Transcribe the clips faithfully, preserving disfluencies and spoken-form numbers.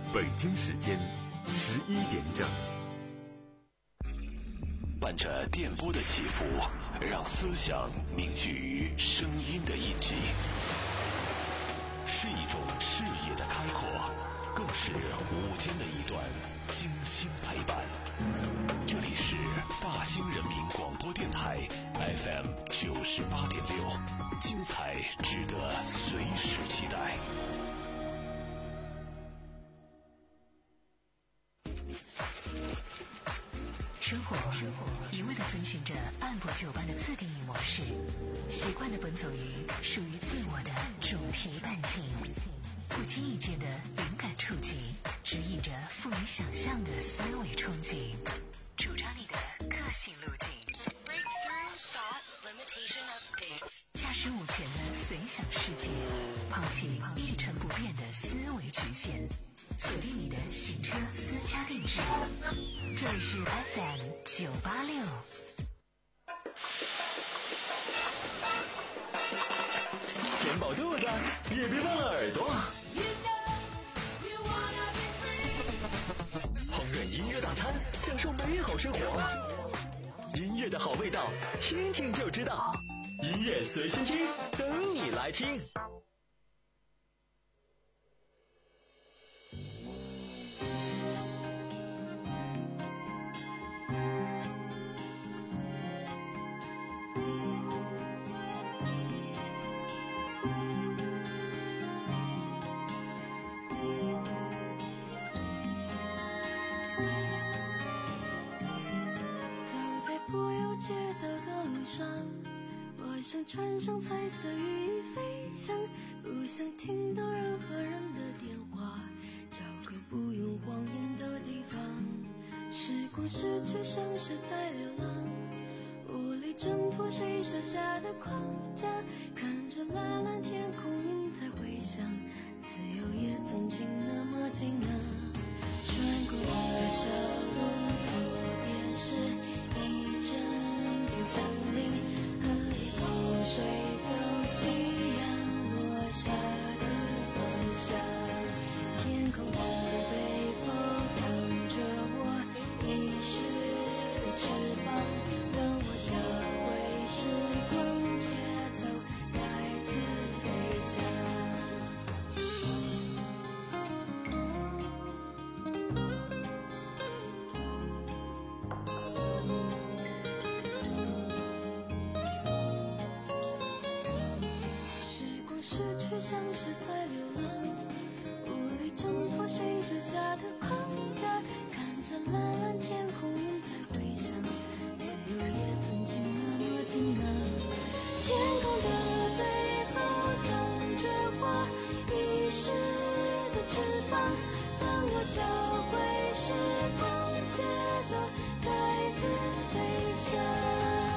北京时间十一点整。 伴着电波的起伏，让思想凝聚于声音的印记，是一种视野的开阔，更是午间的一段精心陪伴。这里是大兴人民广播电台 F M 九十八点六，精彩值得随时期待。 生活一味地遵循着按部就班的自定义模式，习惯地奔走于属于自我的主题伴境，不经意间的灵感触及，指引着富于想象的思维憧憬，主张你的个性路径。驾驶午前的随想世界，抛弃一成不变的思维局限，锁定你的行车私家定制。这里是 F M 九八六。 填饱肚子，也别忘了耳朵。烹饪音乐大餐，享受美好生活。音乐的好味道，听听就知道。音乐随心听，等你来听。 想穿上彩色羽翼飞翔，不想听到任何人的电话，找个不用谎言的地方。时光逝去，像是在流浪，无力挣脱谁设下的框架，看着蓝蓝天空，云在回响，自由也曾经那么近啊。穿过了小路，左边是一整片森林，水走夕阳落下的方向，天空的背后藏着我遗失的翅膀，当我找回时光节奏再次飞翔。像是在流浪，无力挣脱谁设下的框架，看着蓝蓝天空，云在回响，自由也曾经那么近啊。天空的背后藏着我遗失的翅膀，当我找回时光节奏再次飞翔。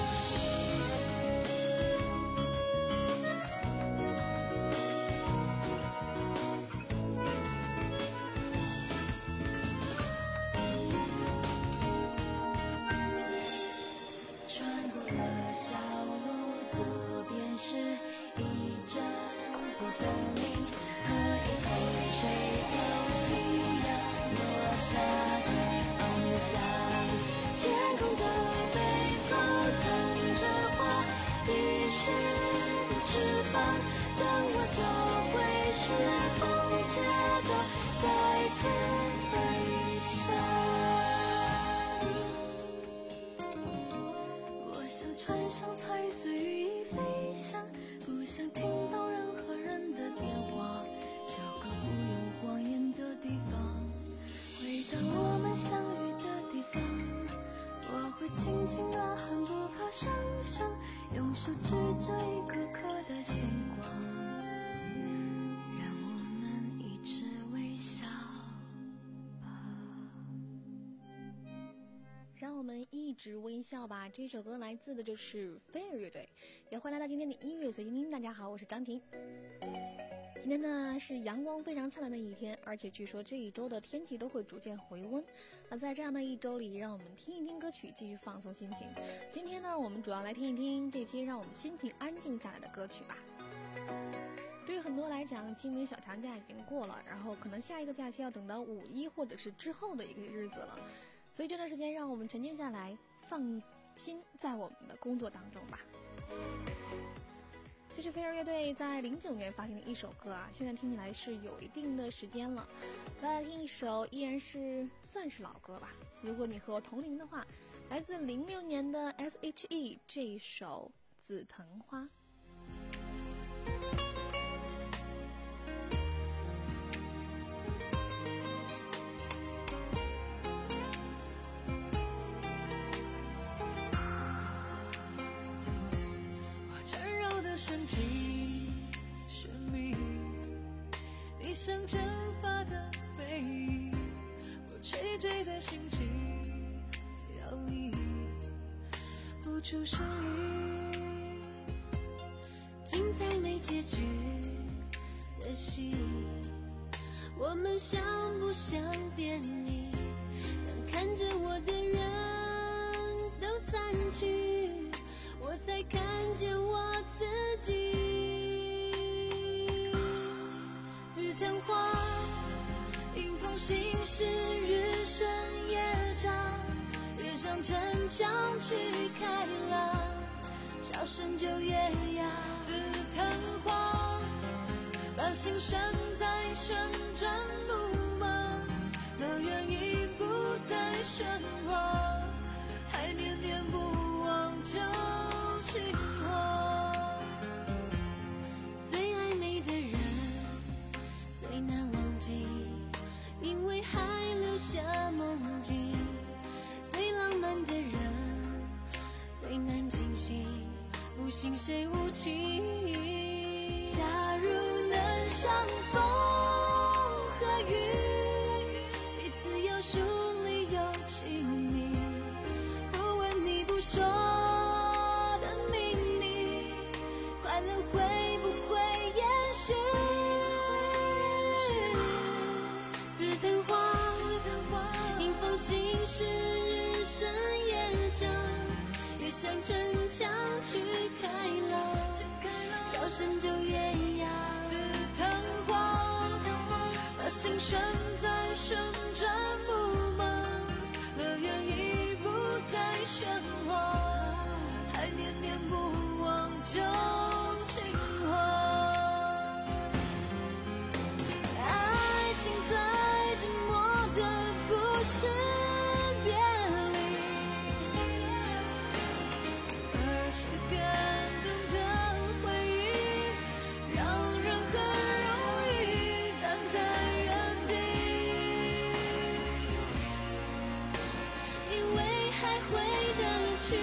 天空的背后藏着我遗失的翅膀，当我找回时光节奏再次飞翔。我想穿上彩色羽翼飞翔，不想听到任何人的电话，找个不用谎言的地方，回到我们相遇的地方，我会轻轻呐喊，不怕伤伤，用手指着一颗颗的星光，让我们一直微笑吧， 让我们一直微笑吧。这首歌来自的就是飞儿乐队，也欢迎来到今天的音乐随心听。大家好，我是张婷。今天呢是阳光非常灿烂的一天，而且据说这一周的天气都会逐渐回温。那在这样的一周里，让我们听一听歌曲，继续放松心情。今天呢，我们主要来听一听这些让我们心情安静下来的歌曲吧。 对于很多来讲，清明小长假已经过了，然后可能下一个假期要等到五一或者是之后的一个日子了，所以这段时间让我们沉淀下来，放心在我们的工作当中吧。这是飞儿乐队在零九年发行的一首歌啊，现在听起来是有一定的时间了。再来听一首依然是算是老歌吧，如果你和我同龄的话，来自零六年的 S H E 这一首《紫藤花》。 深情神秘，你像蒸发的背影，我垂坠的心情摇曳，不出声音。精彩没结局的戏，我们像不像电影？当看着我的人都散去，我才看见我自己。紫藤花，迎风行驶，日升夜长，越向城墙去开朗，笑声就越哑。紫藤花，把心拴在旋转木马，乐园已不再喧哗，还念念不忘旧情话。最暧昧的人最难忘记，因为还留下梦境。最浪漫的人最难惊醒，不信谁无情。假如能相逢和雨，彼此有疏离有亲密，不问你不说的秘密，快乐会不会延续？紫藤花，迎风行驶，日升夜长，越向城墙去开朗，笑声就越哑。紫藤花，把心拴在旋转木马，乐园已不再喧哗，还念念不忘旧情话。爱情最折磨的不是别离，而是感动的回忆，让人很容易站在原地，因为还会等去。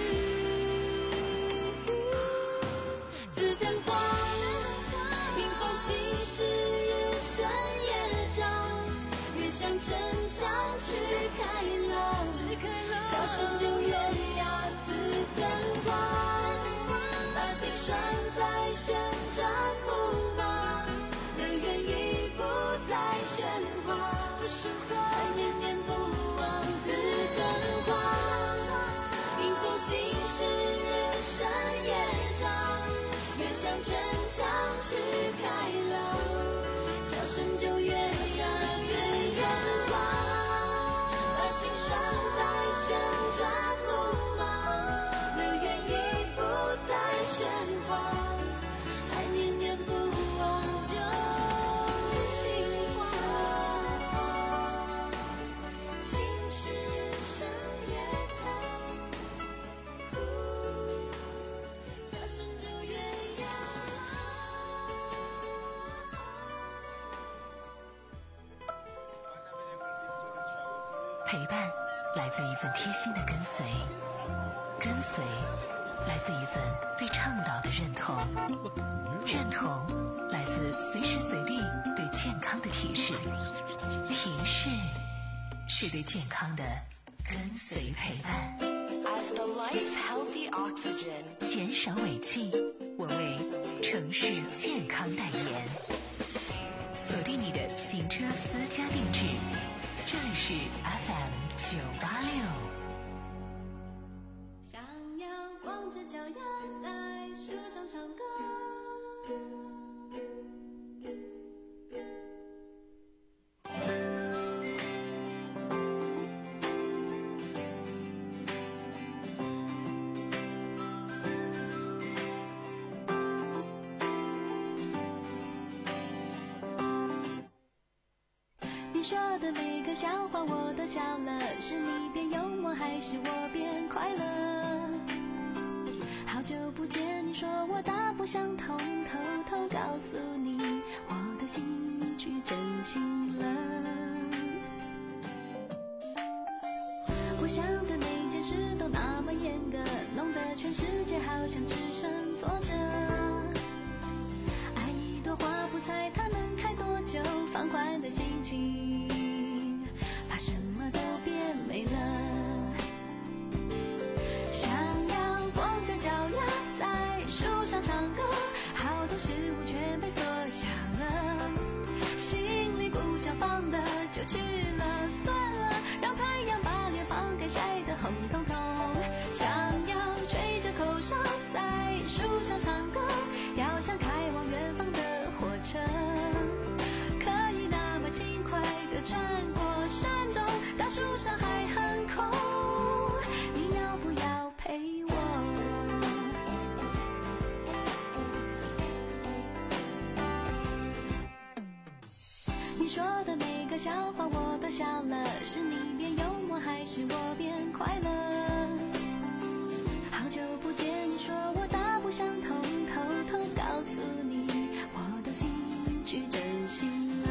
紫藤花，迎风行驶，日升夜长，越向城墙去开朗，笑声就越哑。紫藤花，把心拴在旋转木马，乐园已不再喧哗，还念念不忘。紫藤花，迎风行驶，日升夜长，越向城墙去开朗，笑声就越哑。紫藤花，把心拴在旋转木马，乐园已不再喧哗，还念念不忘旧情话。心事深夜长，笑声就越哑。 陪伴来自一份贴心的跟随，跟随来自一份对倡导的认同，认同来自随时随地对健康的提示，提示是对健康的跟随陪伴。As the life's healthy oxygen， 减少尾气，我为城市健康代言。锁定你的行车私家定制，这里是 F M 九八六。 想要光着脚丫在树上唱歌， 你说的每个笑话我都笑了，是你变幽默还是我变快乐？好久不见，你说我大不相同，偷偷告诉你，我的心去真心了。我想对每件事都那么严格，弄得全世界好像只剩挫折。爱一朵花，不猜它能开多久，放缓的心情，怕什么都变没了。想要光着脚丫在树上唱歌，好多事物全被缩小了，心里不想放的就去了，算了，让太阳把脸庞给晒得红彤彤。想要吹着口哨在树上唱歌，要像开往远方的火车，可以那么轻快地穿过山洞，当树上还很空，你要不要陪我？你说的每个笑话我都笑了，是你变幽默还是我变快乐？好久不见，你说我大不相同，偷偷告诉你，我的心去真心了。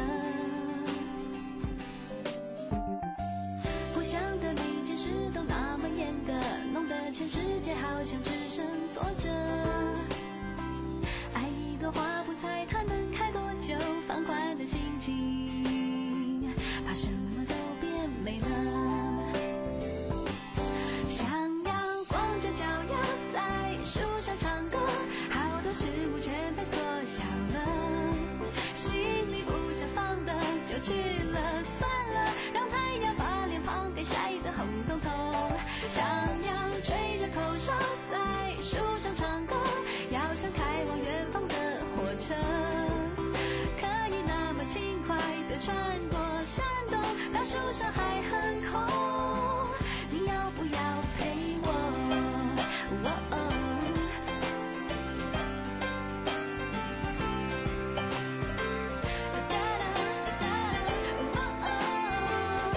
不想对每件事都那么严格，弄得全世界好像只剩挫折。爱一朵花，不猜它能开多久，放宽的心情，怕什么都变没了。想要光着脚丫在树上唱歌，好多事物全被缩小了，心里不想放的就去了，算了，让太阳把脸庞给晒得红彤彤。想要吹着口哨在树上唱歌，要像开往远方的火车，可以那么轻快地穿过山洞，当树上还很空，你要不要陪我？哦哦哒哒哒哒哦哦，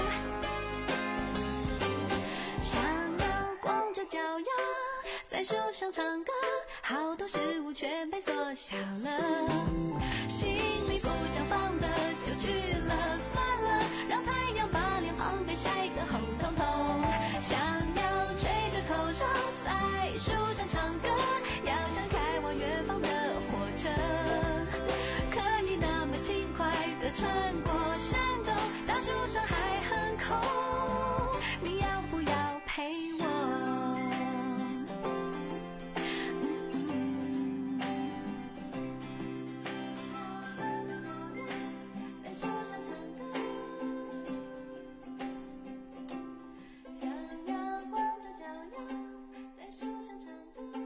想要光着脚丫在树上唱歌，好多事物全被缩小了，心里不想放的就去了，算了，让太阳把脸庞给晒得红彤彤。想要吹着口哨在树上唱歌，要像开往远方的火车，可以那么轻快地穿过山洞，当树上还很空，你要不要陪我？在树上唱歌，想要光着脚丫在树上唱歌。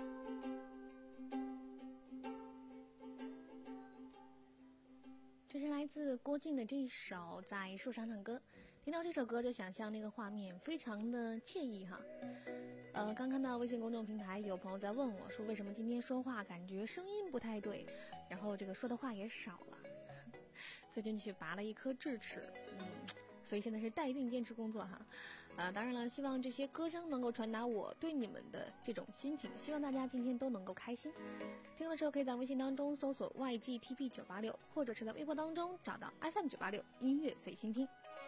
这是来自郭靖的这一首《在树上唱歌》。听到这首歌就想象那个画面，非常的惬意哈。呃，刚看到微信公众平台有朋友在问我说，为什么今天说话感觉声音不太对，然后这个说的话也少了，所以就去拔了一颗智齿，嗯，所以现在是带病坚持工作哈。呃，当然了，希望这些歌声能够传达我对你们的这种心情，希望大家今天都能够开心。听了之后可以在微信当中搜索 Y G T P 九八六，或者是在微博当中找到 F M 九八六音乐随心听。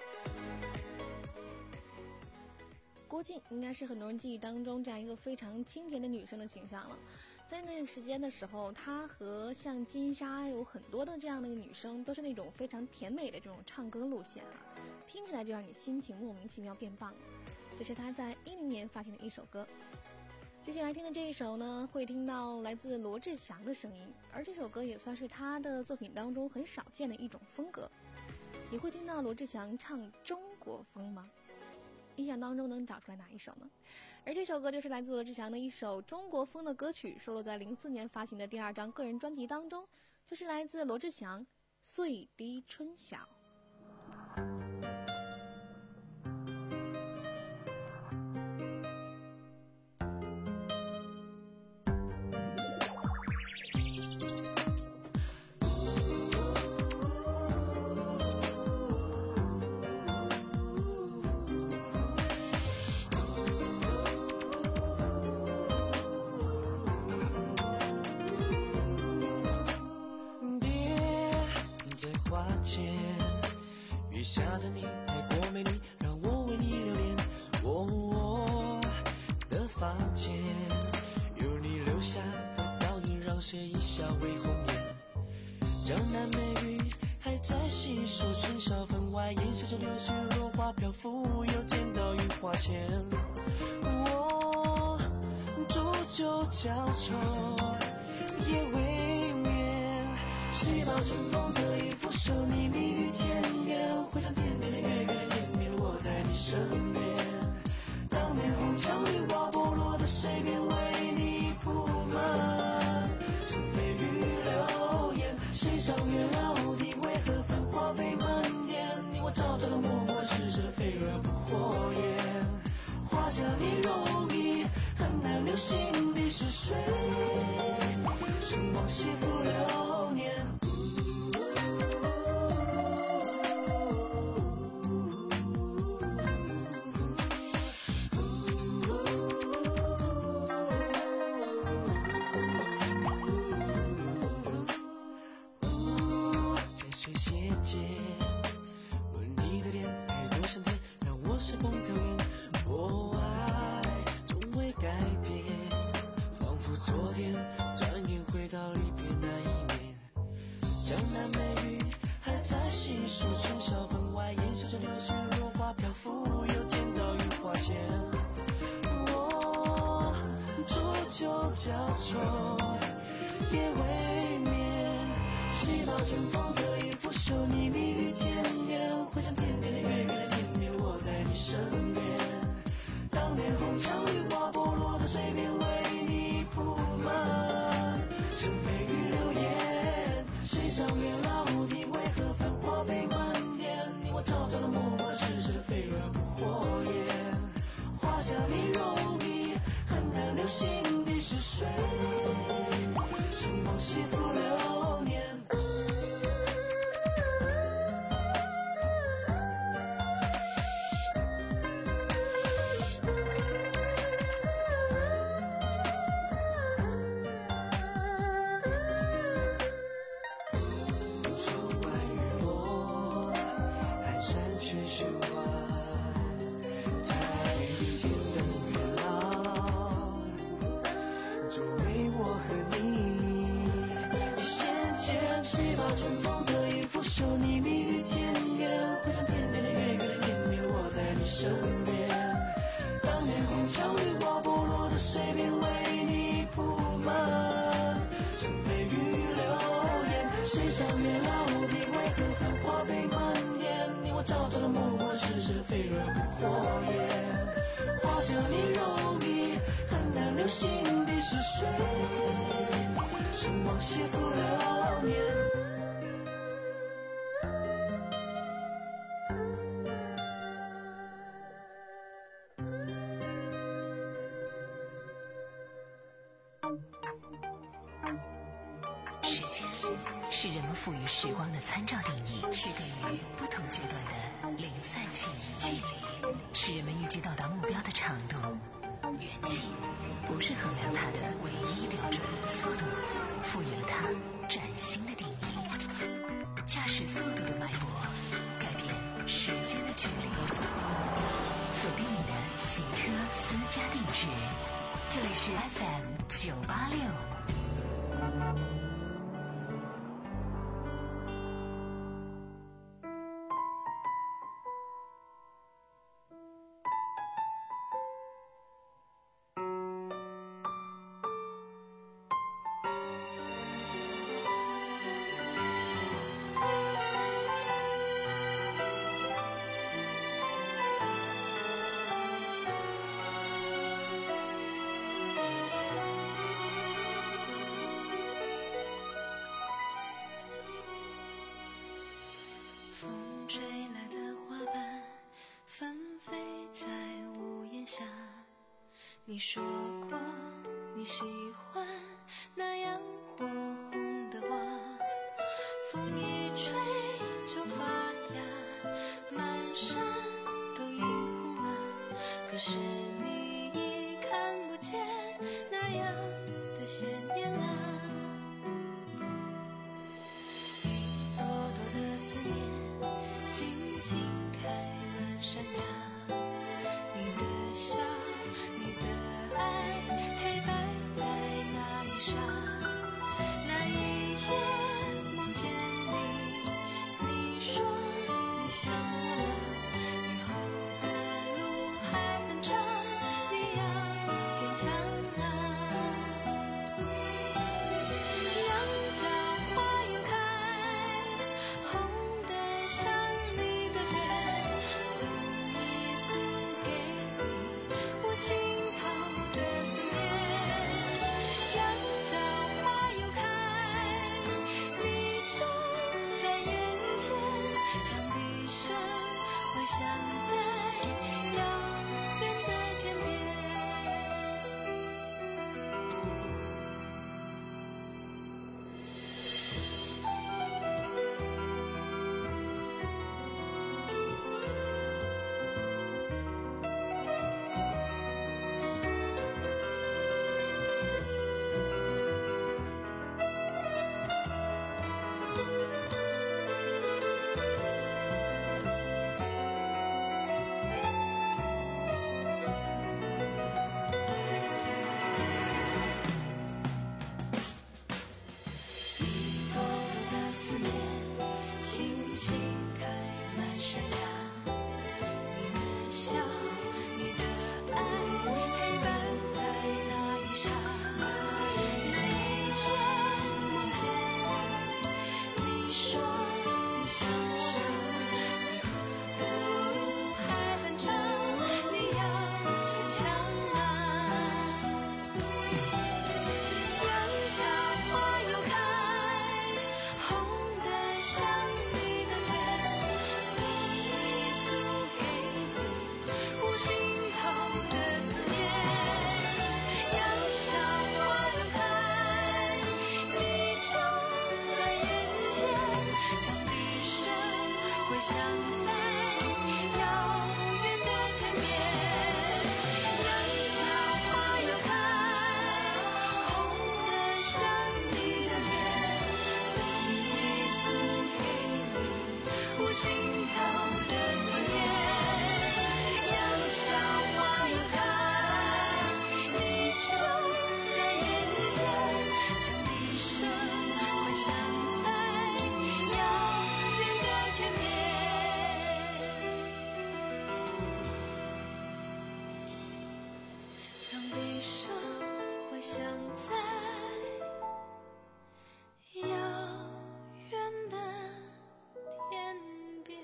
郭靖应该是很多人记忆当中这样一个非常清甜的女生的形象了。在那个时间的时候，她和像金莎有很多的这样的女生都是那种非常甜美的这种唱歌路线啊，听起来就让你心情莫名其妙变棒了。这是她在一零年发行的一首歌。接下来听的这一首呢，会听到来自罗志祥的声音，而这首歌也算是他的作品当中很少见的一种风格。你会听到罗志祥唱中国风吗？印象当中能找出来哪一首呢？而这首歌就是来自罗志祥的一首中国风的歌曲，收录在零四年发行的第二张个人专辑当中，就是来自罗志祥《岁低春晓》。 花间，月下的你太过美丽，让我为你留恋。我、哦、的房间有你留下的倒影，让谁一笑为红颜。江南美玉还在细数，春晓分外，烟消着柳絮，落花飘拂，又见到樱花前。我煮酒浇愁，夜未眠，细抱春风的衣服，手你蜜语甜言，回想天边的月月的天边，我在你身边。当年红墙绿瓦剥落的水边，为你铺满尘飞雨流言。谁赏月老的，为何繁花飞满天？你我朝朝的默默是是非而不火焰。画下你容易很难留心的是谁？趁往昔浮流年。在水斜街，吻你的脸，爱多深甜，让我随风飘远。我爱从未改变，仿佛昨天，转眼回到离别那一年。江南美玉还在细数，春晓分外，烟消着柳絮，落花飘拂，又见到樱花前。我煮酒浇愁，夜未眠，细抱春风的衣服，手你蜜语甜言，回想天边的月月的天边，我在你身边。当年红墙绿瓦剥落的水边，为你铺满尘飞雨流言。谁赏月老的，为何繁花飞满天？你我朝朝的默默是是非而不火焰。画下你容易很难留心的是谁？趁往昔浮流年。手你蜜语甜言，回想天边的月月的天边，我在你身边。当年红墙绿瓦剥落的水边，为你铺满尘飞雨流言。谁赏月老的，为何繁花飞满天？你我朝朝的默默是是非而不火焰。画下你容易很难留心的是谁？趁往昔浮流年。 时间是人们赋予时光的参照定义，区隔于不同阶段的零散记忆。距离是人们预计到达目标的长度，远近不是衡量它的唯一标准。速度赋予了它崭新的定义，驾驶速度的脉搏改变时间的距离。锁定你的行车私家定制，这里是 F M 九八六。 吹来的花瓣纷飞在屋檐下，你说过你喜欢那样火红的花，风一吹就发芽，满山都映红了，可是你已看不见那样的鲜艳了。一朵朵的鲜星开满山崖，你的笑，你的爱，黑白在那一刹，那一夜梦见你，你说你想我了，以后的路还很长，你要坚强啊。羊角花又开，红的像你的脸，送一束给你，无尽头的思念。羊角花又开，你就在眼前，像笛声回响在遥远的天边。一朵朵的思念，星星开满山崖，你的笑，你的爱，黑白在那一刹，那一夜梦见你，你说你想我，以后的路还很长，你要坚强啊。羊角花又开，红的像你的脸，送一束给你，无尽头的思念。羊角花又开，你就在眼前，像笛声回响在遥远的天边。羊角花又开，红的像你的脸，送一束给你，无尽头的思念。羊角花又开，你就在眼前，像笛声回响在遥远的天边。像笛声回响在遥远的天边。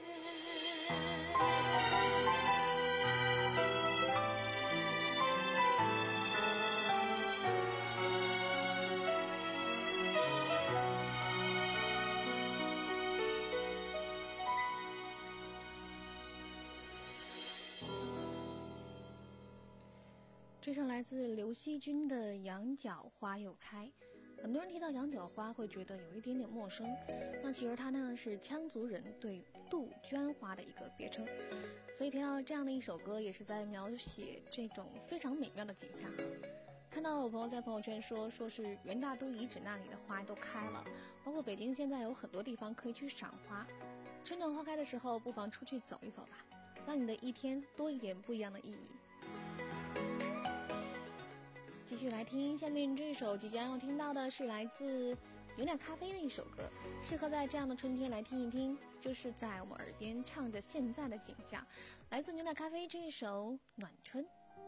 这首来自刘惜君的《羊角花又开》。很多人提到羊角花会觉得有一点点陌生，那其实它呢是羌族人对杜鹃花的一个别称，所以提到这样的一首歌也是在描写这种非常美妙的景象。看到我朋友在朋友圈说说是元大都遗址那里的花都开了，包括北京现在有很多地方可以去赏花。春暖花开的时候不妨出去走一走吧，让你的一天多一点不一样的意义。继续来听下面这首即将要听到的是来自牛奶咖啡的一首歌，适合在这样的春天来听一听，就是在我们耳边唱着现在的景象。来自牛奶咖啡这一首《暖春》。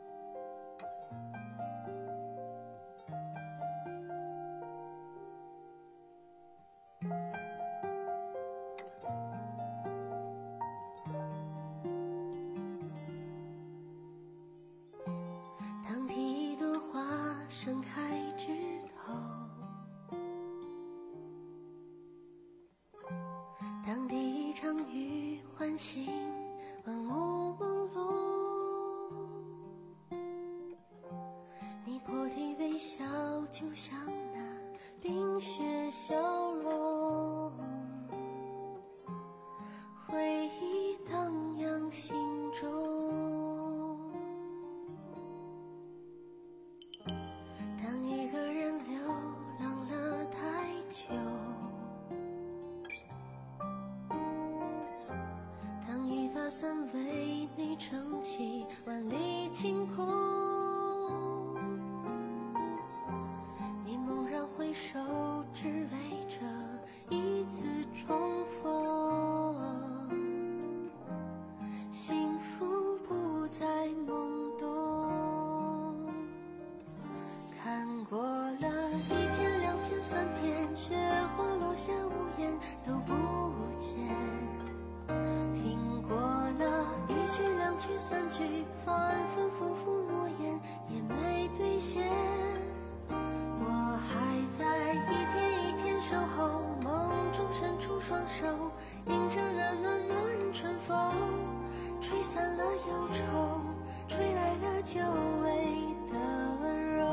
当第一朵花盛开枝头，当第一场雨唤醒万物朦胧，你破涕微笑，就像那冰雪消融，回忆荡漾心中。当一个人流浪了太久，当一伞为你撑起万里晴空，你猛然回首，只为这一次重逢，幸福不再懵懂。看过了一片两片三片，雪花落下无言都不见，听过了一句两句三句，反反复复诺言也没兑现。我还在一天一天守候，梦中伸出双手，迎着那暖暖春风，吹散了忧愁，吹来了久违的温柔。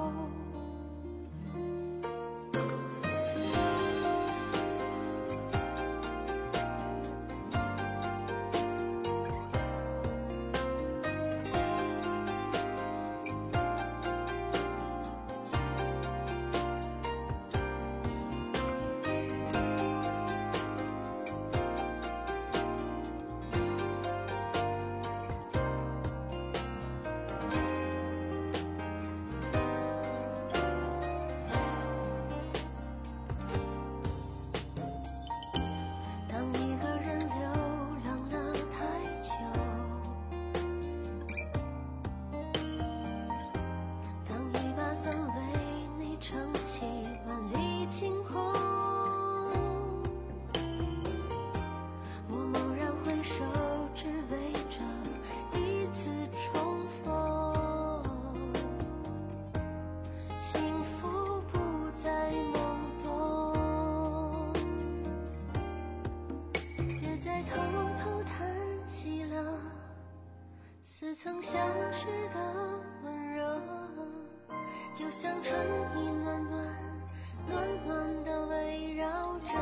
似曾相识的温柔，就像春意暖暖暖暖地围绕着。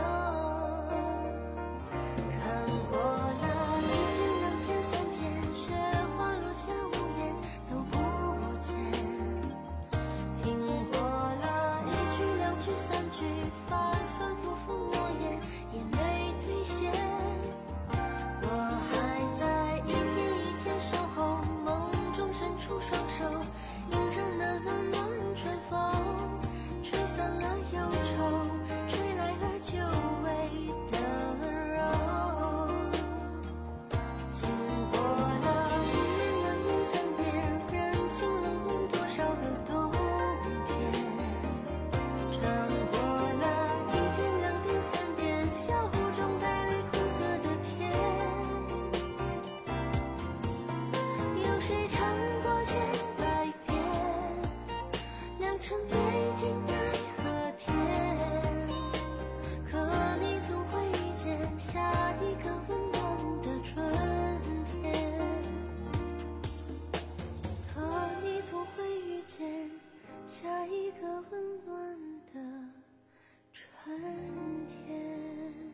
看过了一片两片三片，雪花落下无言都不见，听过了一句两句三句，反反复复诺言也没兑现。我还在一天一天守候，梦中伸出双手，迎着那暖暖春风，吹散了忧愁，吹来了久违的温柔。经过了一年两年三年，人情冷暖多少个冬天，尝过了一点两点三点，笑中带泪苦涩的甜。有谁尝过千百遍，良辰美景奈何天？可你总会遇见下一个温暖的春天，可你总会遇见下一个温暖的春天。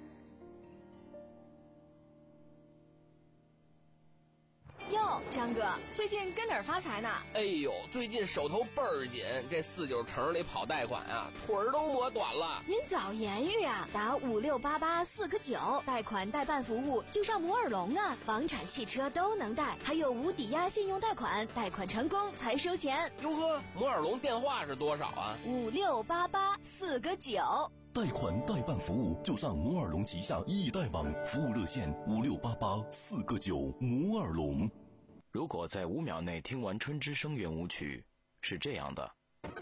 哟，张哥，最近跟哪儿发财呢？ 哎呦，最近手头倍儿紧，这四九城里跑贷款啊，腿儿都磨短了。 您早言语啊，打五六八八四个九，贷款代办服务就上摩尔龙啊，房产、汽车都能贷，还有无抵押信用贷款，贷款成功才收钱。 哟呵，摩尔龙电话是多少啊？ 五六八八四个九。 贷款代办服务就上摩尔龙旗下易贷网，服务热线五六八八四个九。摩尔龙。 如果在五秒内听完春之声圆舞曲，是这样的；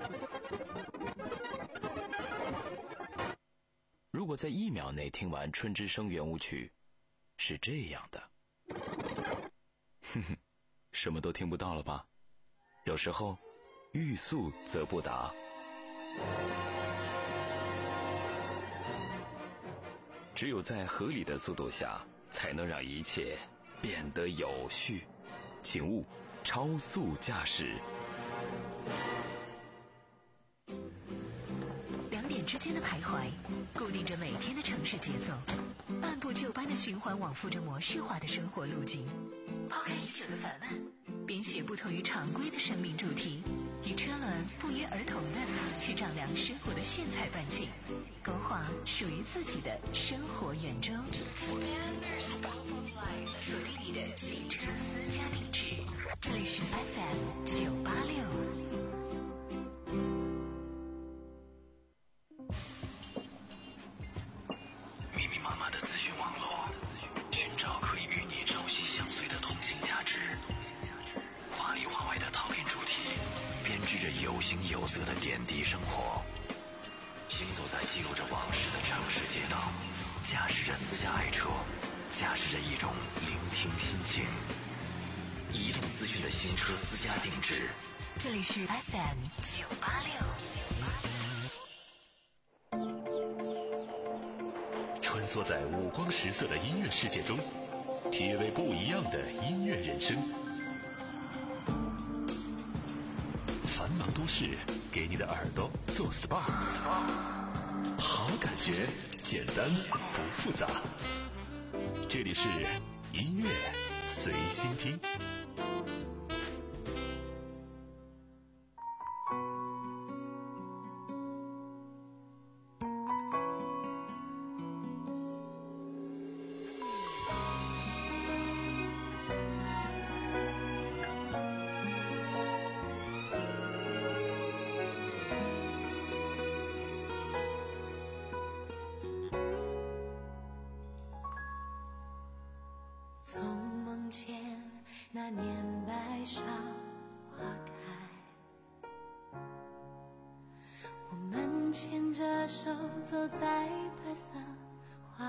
如果在一秒内听完春之声圆舞曲，是这样的。哼哼，什么都听不到了吧？有时候，欲速则不达。只有在合理的速度下，才能让一切变得有序。请勿超速驾驶。 两点之间的徘徊，固定着每天的城市节奏，按部就班的循环往复着模式化的生活路径。抛开已久的烦闷，编写不同于常规的生命主题，与车轮不约而同的去丈量生活的炫彩半径，勾画属于自己的生活圆周。锁定你的汽车私家定制。这里是 F M 九八六。 密密麻麻的资讯网络，寻找可以与你朝夕相随的通信价值。华里华外的讨论主题，编织着有形有色的点滴生活。行走在记录着往事的城市街道，驾驶着私家爱车，驾驶着一种聆听心情。移动资讯的新车私家定制。 这里是 F M 九八六。 穿梭在五光十色的音乐世界中，体味不一样的音乐人生。繁忙都市给你的耳朵做 S P A， 好感觉，简单不复杂。这里是音乐随心听。 从梦见那年白芍花开，我们牵着手走在白色花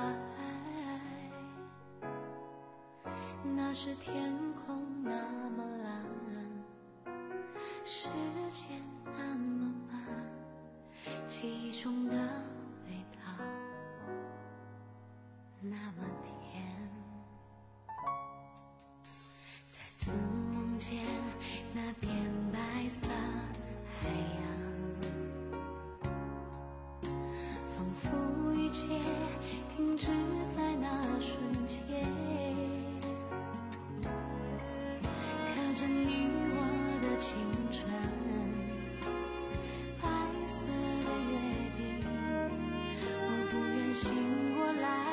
海，那时天空那么蓝，时间那么慢，记忆中的味道那么甜。再次梦见那片白色海洋，仿佛一切停止在那瞬间，刻着你我的青春，白色的约定，我不愿醒过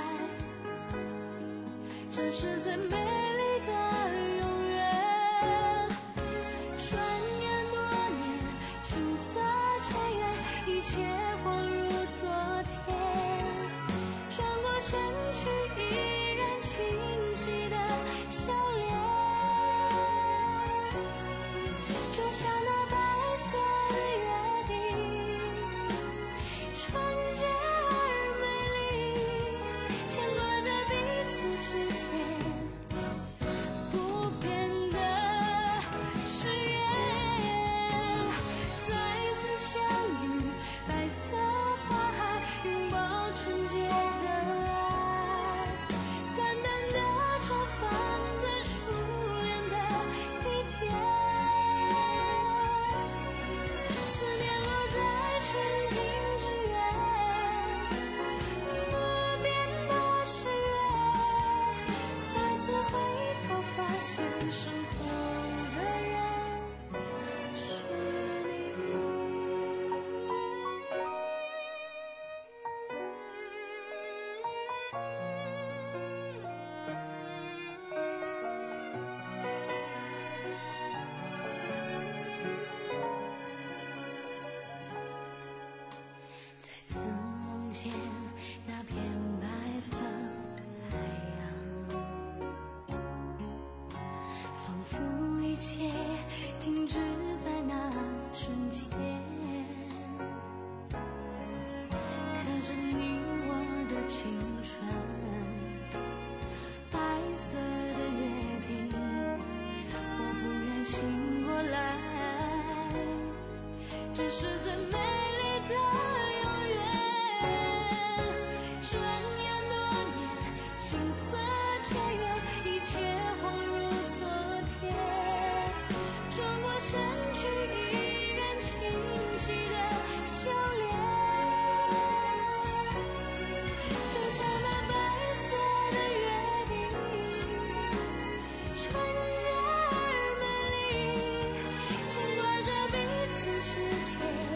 来，这是最美丽的这是最美丽的永远。转眼多年，青涩渐远，一切恍如昨天。转过身去，依然清晰的笑脸，就像那白色的约定，纯洁而美丽，牵挂着彼此之间。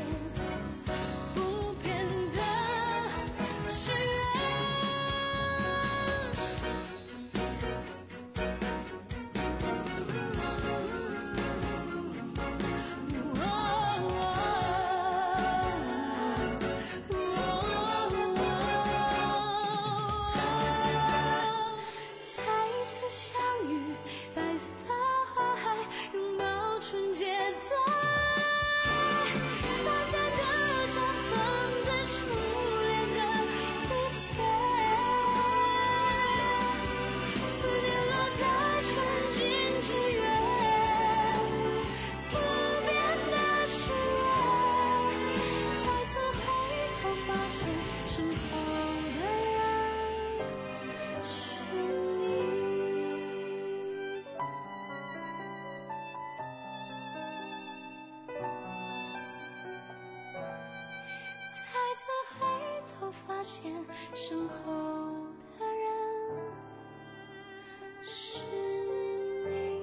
身后的人是你。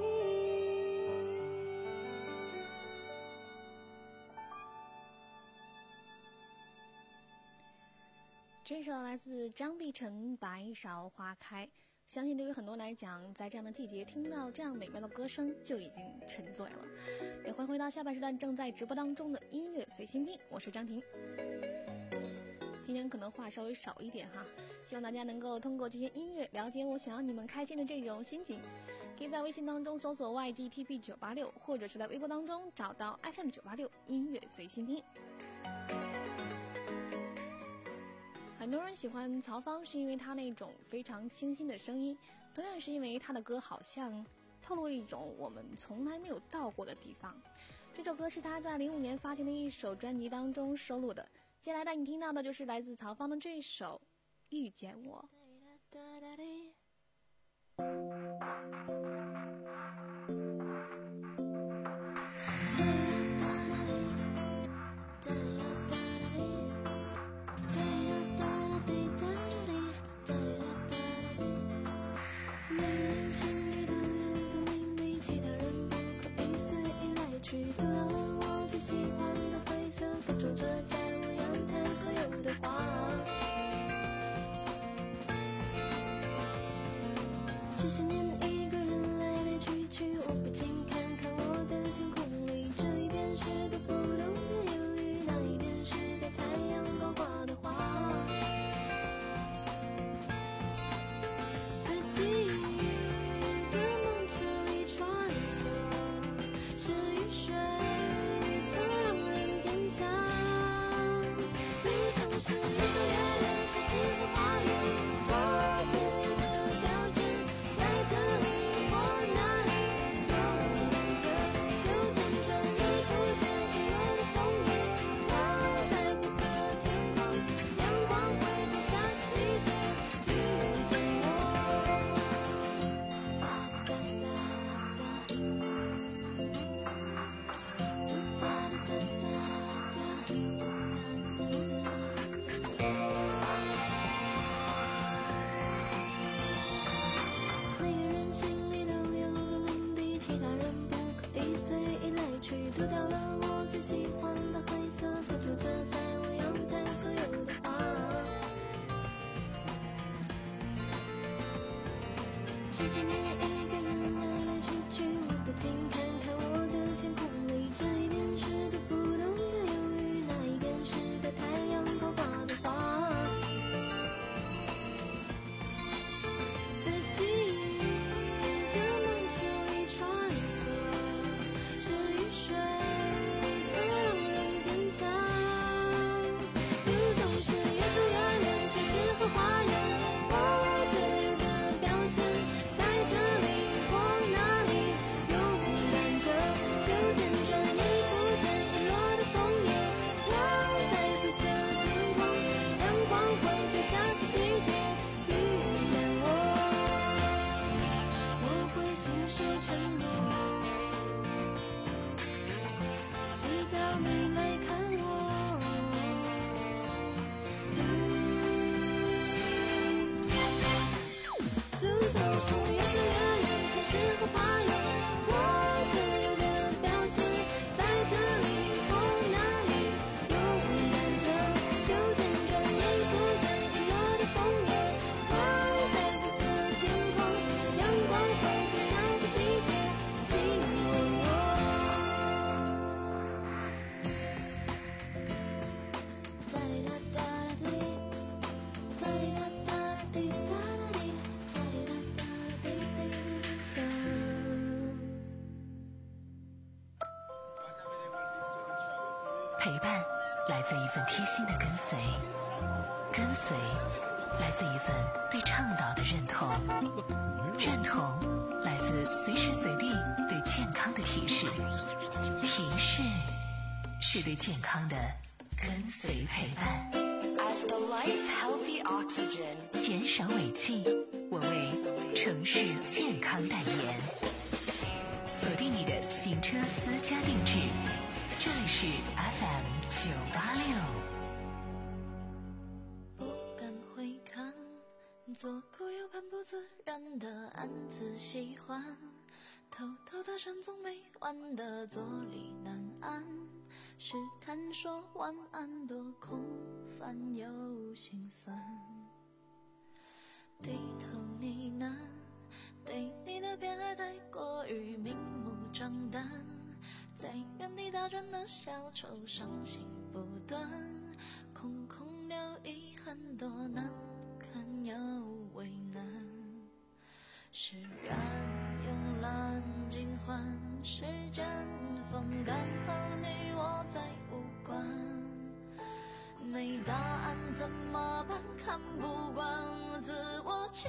这首来自张碧晨《白芍花开》，相信对于很多人来讲，在这样的季节听到这样美妙的歌声就已经沉醉了。也欢迎回到下半时段正在直播当中的音乐随心听，我是张婷。今天可能话稍微少一点哈，希望大家能够通过这些音乐了解我想要你们开心的这种心情。可以在微信当中搜索 Y G T P 九八六，或者是在微博当中找到 F M 九八六音乐随心听。很多人喜欢曹芳，是因为他那种非常清新的声音，同样是因为他的歌好像透露一种我们从来没有到过的地方。这首歌是他在零五年发行的一首专辑当中收录的。接下来带你听到的就是来自曹芳的这一首《遇见我》。 读到了我最喜欢的灰色，都种着在我阳台所有的花。这些年一个人来来去去，我不禁看看我的天空里，这一边是个不懂的忧郁，那一边是个太阳高挂的花。在记忆的梦池里穿梭，是雨水，它让人坚强。你总是越走越远，城市和花园，我自由的表现，在这里或那里，勇敢着，秋天转眼不见日落的枫叶，飘在灰色天空，阳光会在下个季节遇见我。每个人心里都有个目的，其他人不可以随意来去。丢掉了我最喜欢的灰色，都住着在我阳台所有的花。这些年一个人来来去去，我不禁看看我的天空里，这一边是个不懂的忧郁，那一边是个太阳高挂的花。在记忆的梦池里穿梭，是雨水，它让人坚强。路总是越走越远，城市和花园，我自由的表现，在这里或那里，勇敢着，秋天转眼不见日落的枫叶，飘在灰色天空，阳光会在下个季节遇见我。我会信守承诺，直到你来看我。路总是越走越远，城市和花园，我自由的表现，在这里或那里，勇敢着，秋天转眼不见日落的枫叶，飘在灰色天空，阳光会在下个季节亲吻我。哒哩啦哒啦滴，哒哩啦哒啦滴哒啦滴，哒哩啦哒啦滴滴哒。 陪伴来自一份贴心的跟随，跟随来自一份对倡导的认同，认同来自随时随地对健康的提示，提示是对健康的跟随陪伴。As the lights healthy oxygen， 减少尾气，我为城市健康代言。锁定你的行车私家定制，这里是 F M 九八六。 不敢回看暗自喜欢，偷偷的深总没完的坐立难安，试探说晚安多空泛又心酸，低头呢喃，对你的偏爱太过于明目张胆，在原地打转的小丑伤心不断，空空留遗憾多难堪又为难，释然慵懒尽欢，时间风干后你我再无关，没答案怎么办？看不惯自我欺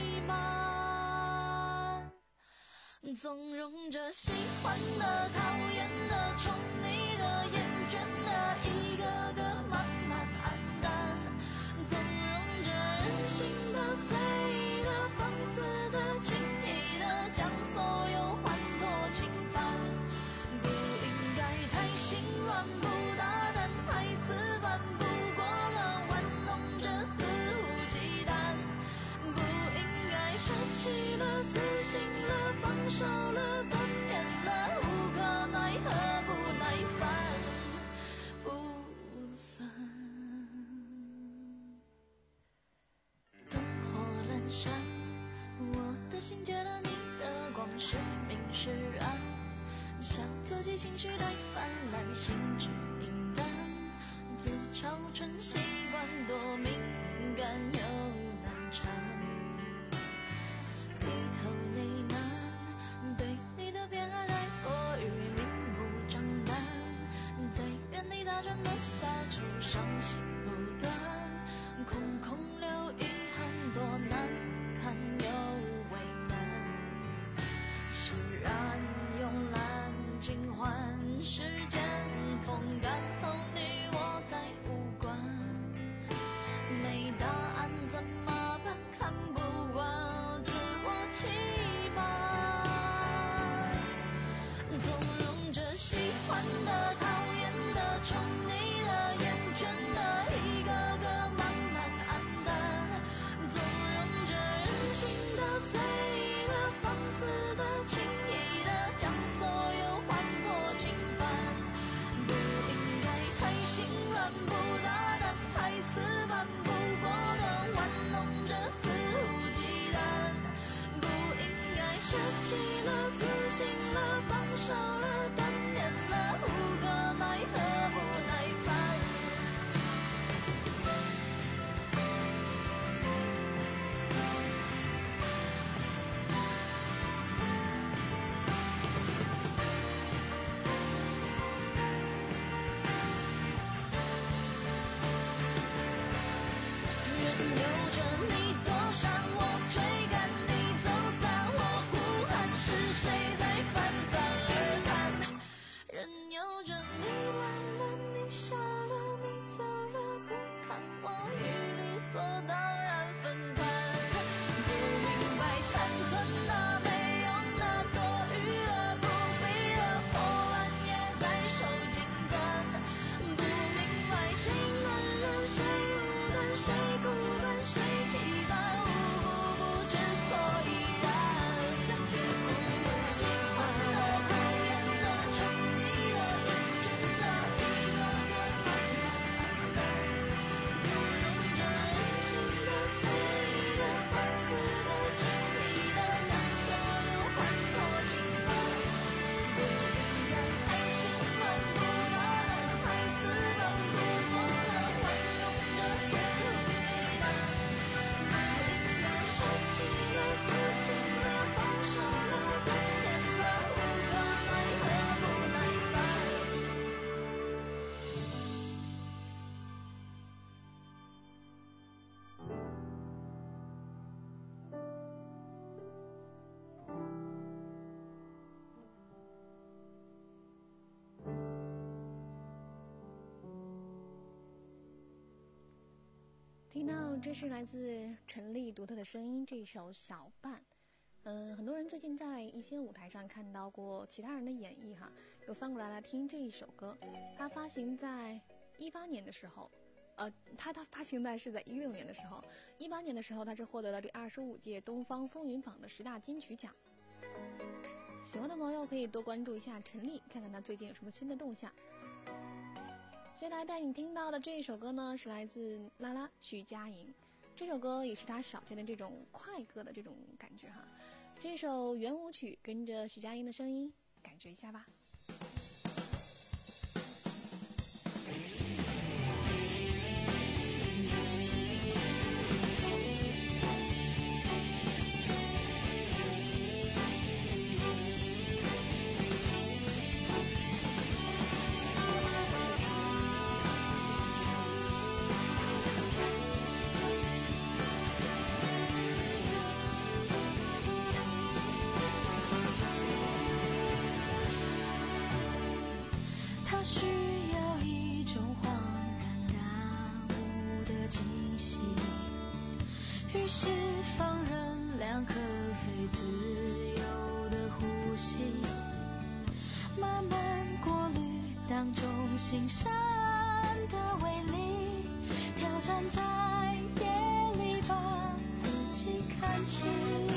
瞒，纵容着喜欢的、讨厌的、宠你的、厌倦的，一个个慢慢黯淡，纵容着任性的、随意的、放肆的、轻易的，将所有欢脱侵犯，不应该太心软，不大胆，太死板，不过了玩弄着肆无忌惮，不应该舍弃了、死心了、放手了、断念了，无可奈何，不耐烦，不算。灯火阑珊，我的心借了你的光，是明是暗，笑自己情绪太泛滥，心智敏感，自嘲成习惯，多敏感又难缠，低头呢喃，对你的偏爱太过于明目张胆，在原地打转的小丑伤心不断，空空留遗憾多难堪又为难，释然慵懒尽欢，时间风干后你我再无关，没答案怎么办？看不惯自我欺瞒，纵容着喜欢的、讨厌的、宠你的、厌倦的，一个个慢慢黯淡，纵容着任性的、随意的、放肆的、轻易的，将所有欢脱侵犯，不应该太心软，不大胆，太死板，不过的玩弄着肆无忌惮，不应该舍弃了、死心了、放手了、断念了，无可奈何，不耐烦。任由着你躲闪，我追赶你走散，我呼喊，是谁在泛泛而谈？任由着你来了，你笑了，你走了，不看我与理所当然分开，不明白残存的、没用的、多余的、不必的破烂也在手紧攥，不明白谁暖热，谁无端，谁孤单，谁期盼，无不不知所以然，我喜欢的、讨厌的、宠你的、厌倦的，一个个慢慢黯淡，纵容着任性的、随意的、放肆的、轻易的，将所有欢脱侵犯，不应该太心软，不大胆，太死板，不过的玩弄着肆无忌惮，不应该舍弃了、死心了、放手了、断念了，无可奈何，不耐烦。 听到这是来自陈粒独特的声音，这首《小伴》。嗯，很多人最近在一些舞台上看到过其他人的演绎哈，有翻过来来听这一首歌。它发行在一八年的时候， 呃，他他发行的是在一六年的时候，一八年的时候他是获得了第二十五届东方风云榜的十大金曲奖。喜欢的朋友可以多关注一下陈粒，看看他最近有什么新的动向。接下来带你听到的这一首歌呢，是来自拉拉徐佳莹，这首歌也是他少见的这种快歌的这种感觉哈。这首圆舞曲，跟着徐佳莹的声音感觉一下吧。 需要一种恍然大悟的惊喜，于是放任两颗非自由的呼吸，慢慢过滤当中欣赏的威力，挑战在夜里把自己看清。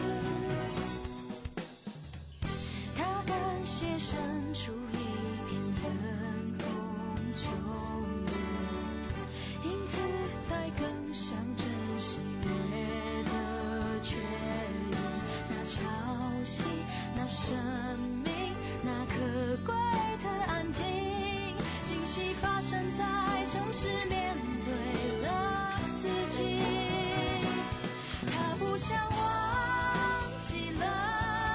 他感谢伸出一片灯红秋绿，因此才更像真喜悦的痊愈。那潮汐，那生命，那可贵的安静，惊喜发生在诚实面对了自己。他不想忘记了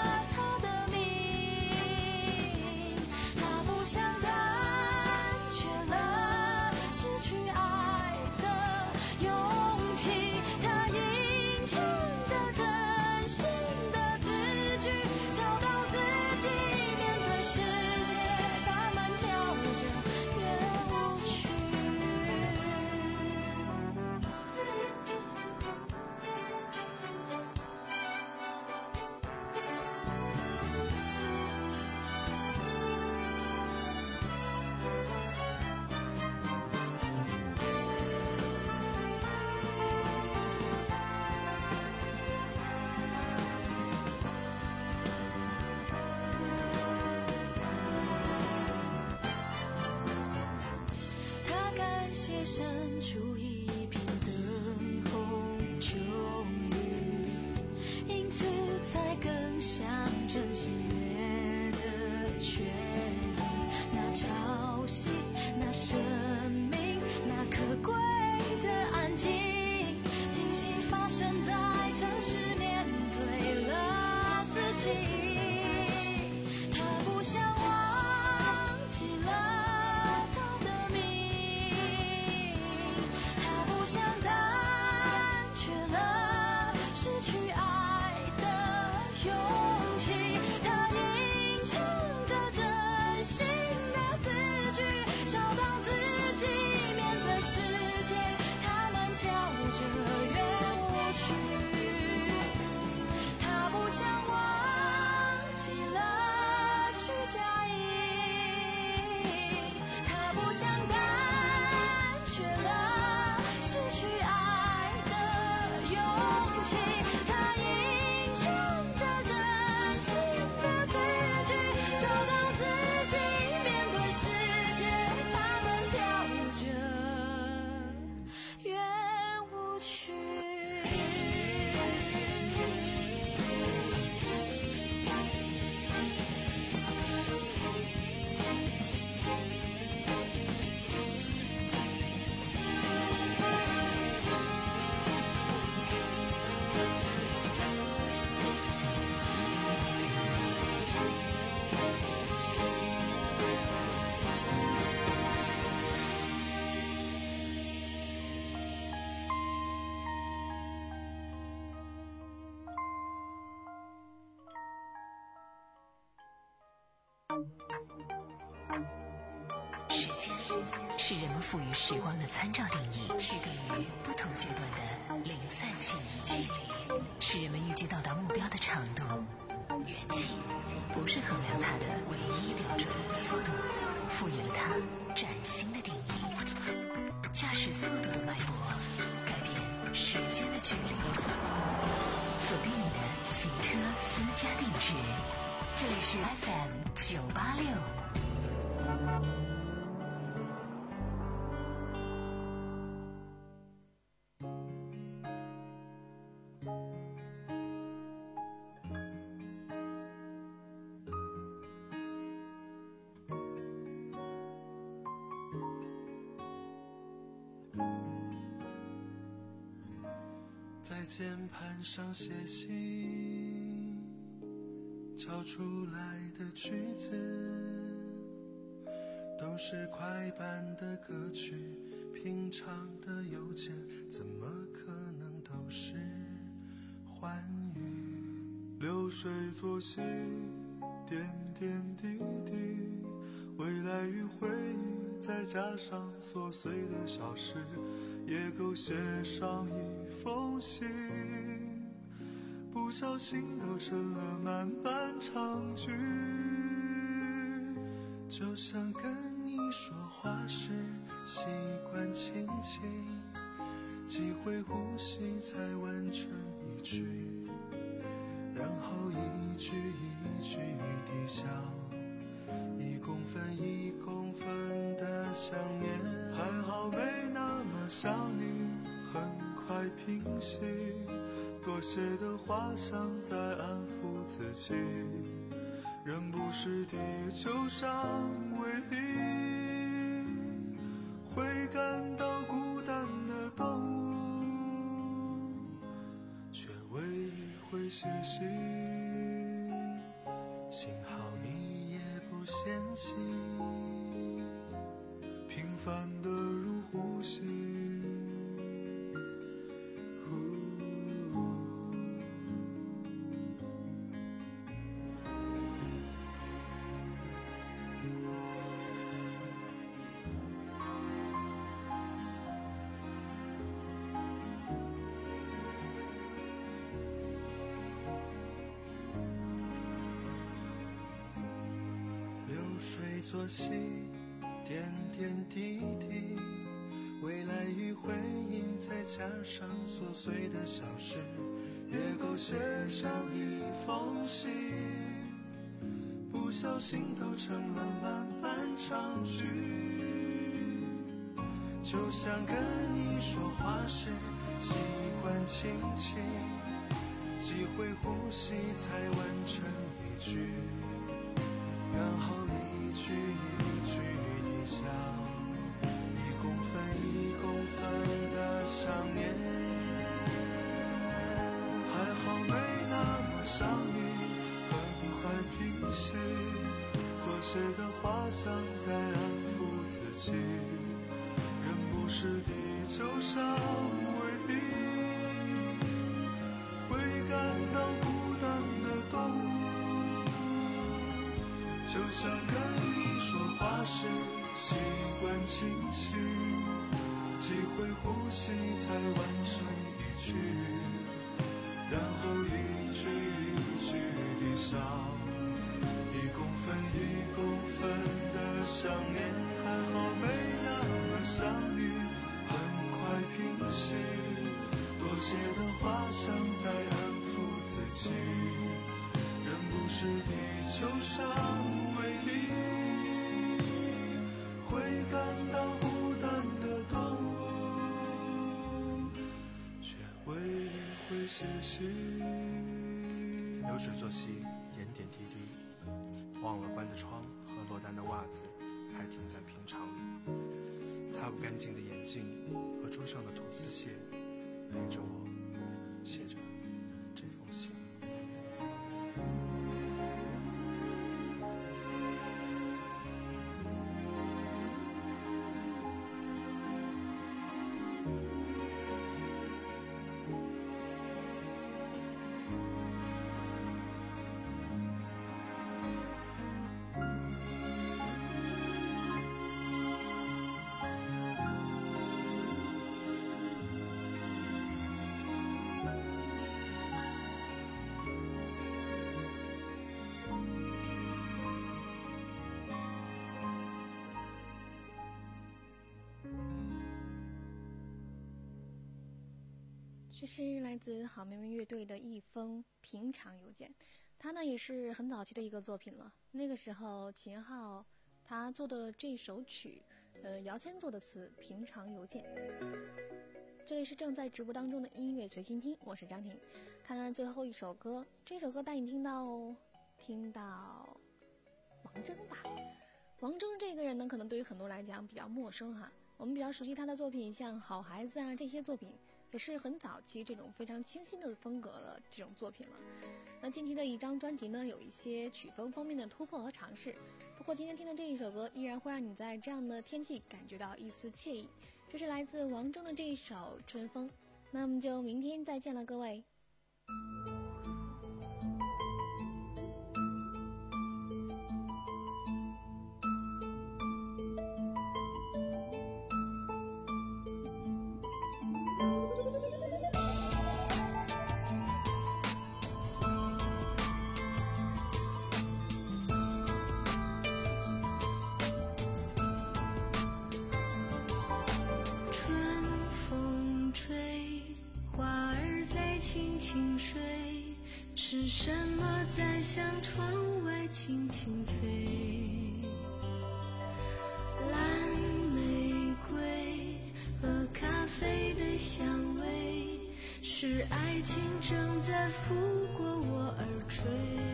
伸出一片灯红秋绿，因此才更像真喜悦的痊愈。那潮汐，那生命，那可贵的安静，惊喜发生在诚实面对了自己。他不想忘记了时间是人们赋予时光的参照定义，区隔于不同阶段的零散记忆距离，是人们预计到达目标的长度。远近不是衡量它的唯一标准，速度赋予了它崭新的定义。 驾驶速度的脉搏，改变时间的距离。锁定你的行车私家定制，这里是 F M 九八六。 在键盘上写信，敲出来的句子都是快板的歌曲，平常的邮件怎么可能都是欢愉？流水作息，点点滴滴，未来与回忆，再加上琐碎的小事，也够写上一封信，不小心都成了漫漫长句。就像跟你说话时习惯轻轻，几回呼吸才完成一句，然后一句一句地想，一公分一公分的想念，还好没那么想你，很快平息，多写的话像在安抚自己，人不是地球上唯一会感到孤单的动物，却唯一会写信，幸好你也不嫌弃，平凡的如呼吸。水作息，点点滴滴，未来与回忆，再加上琐碎的小事，也够写上一封信，不小心都成了漫漫长句。就像跟你说话时习惯轻轻，几回呼吸才完成一句，然后一句一句地想，一公分一公分的想念，还好没那么想你，很快平息，多写的话像在安抚自己，人不是地球上唯一会感到孤单的动物，就像跟你说话时习惯轻轻，几回呼吸才完成一句，然后一句一句地想，一公分一公分的想念，还好没那么想你，很快平息，多写的话像在安抚自己，人不是地球上唯一会感到孤单的动物，却唯一会写信。流水作息，点点滴滴，忘了关的窗和落单的袜子还停在平常里，擦不干净的眼镜和桌上的吐司屑陪着我写着这封信。 这是来自好妹妹乐队的一封平常邮件，它呢也是很早期的一个作品了。那个时候秦昊他做的这首曲，呃，姚谦做的词《平常邮件》。这里是正在直播当中的音乐随心听，我是张婷。看看最后一首歌，这首歌带你听到听到王铮吧。王铮这个人呢，可能对于很多人来讲比较陌生哈。我们比较熟悉他的作品，像《好孩子》啊这些作品，也是很早期这种非常清新的风格的这种作品了。那近期的一张专辑呢，有一些曲风方面的突破和尝试。不过今天听的这一首歌，依然会让你在这样的天气感觉到一丝惬意。这是来自王铮的这一首《春风》。那我们就明天再见了，各位。 是什么在向窗外轻轻飞？蓝玫瑰和咖啡的香味，是爱情正在拂过我耳垂，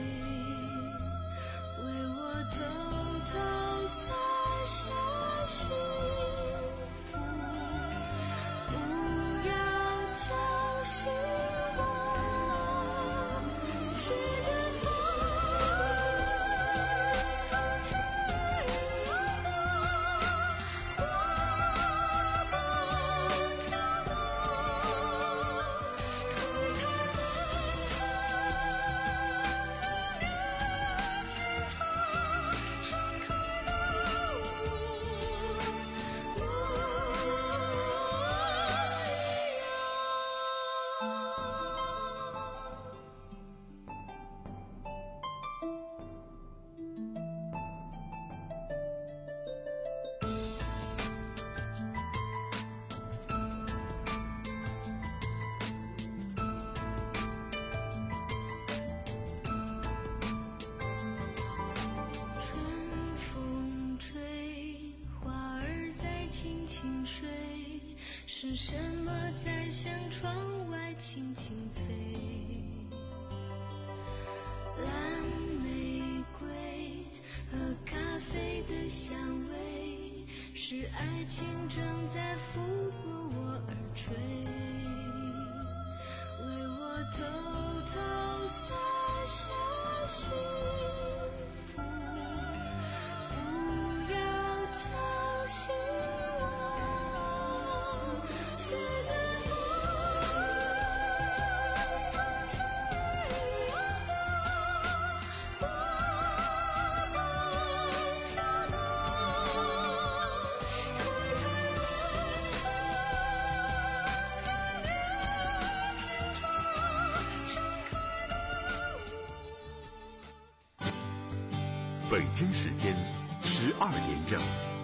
为我偷偷洒下幸福，不要叫醒我。是在风中轻柔的花瓣飘动，推开门前的热情窗，盛开的我，是什么在向窗外轻轻飞？蓝玫瑰和咖啡的香味，是爱情正在拂过我耳垂，为我偷偷洒下幸福，不要叫醒我。是在风中轻柔的花瓣飘动，推开门前的热情窗，盛开的我。北京时间十二点整。